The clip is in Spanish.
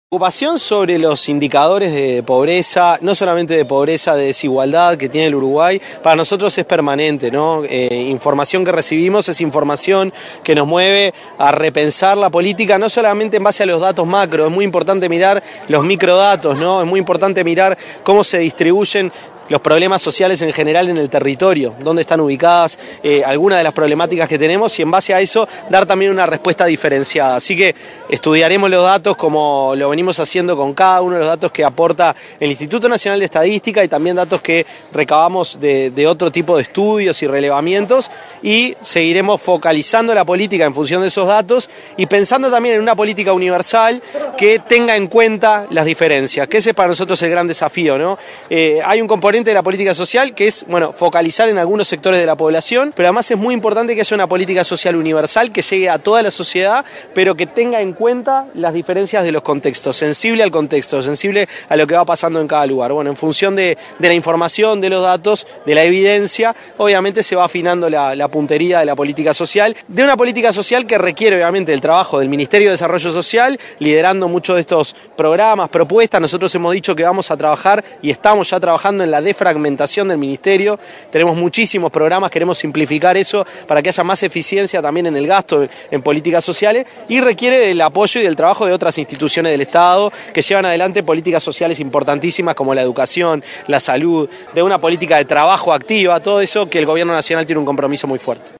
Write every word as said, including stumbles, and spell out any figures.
Preocupación sobre los indicadores de pobreza, no solamente de pobreza, de desigualdad que tiene el Uruguay, para nosotros es permanente, ¿no? Eh, información que recibimos es información que nos mueve a repensar la política, no solamente en base a los datos macro, es muy importante mirar los microdatos, ¿no? Es muy importante mirar cómo se distribuyen los problemas sociales en general en el territorio, dónde están ubicadas eh, algunas de las problemáticas que tenemos y en base a eso dar también una respuesta diferenciada. Así que estudiaremos los datos como lo venimos haciendo con cada uno de los datos que aporta el Instituto Nacional de Estadística y también datos que recabamos de, de otro tipo de estudios y relevamientos, y seguiremos focalizando la política en función de esos datos y pensando también en una política universal que tenga en cuenta las diferencias, que ese es para nosotros el gran desafío, ¿no? Eh, hay un componente de la política social que es, bueno, focalizar en algunos sectores de la población, pero además es muy importante que haya una política social universal que llegue a toda la sociedad, pero que tenga en cuenta las diferencias de los contextos, sensible al contexto, sensible a lo que va pasando en cada lugar. Bueno, en función de, de la información, de los datos, de la evidencia, obviamente se va afinando la, la puntería de la política social, de una política social que requiere obviamente el trabajo del Ministerio de Desarrollo Social, liderando muchos de estos programas, propuestas. Nosotros hemos dicho que vamos a trabajar y estamos ya trabajando en la defragmentación del ministerio, tenemos muchísimos programas, queremos simplificar eso para que haya más eficiencia también en el gasto en políticas sociales, y requiere del apoyo y del trabajo de otras instituciones del Estado que llevan adelante políticas sociales importantísimas como la educación, la salud, de una política de trabajo activa, todo eso que el gobierno nacional tiene un compromiso muy fuerte.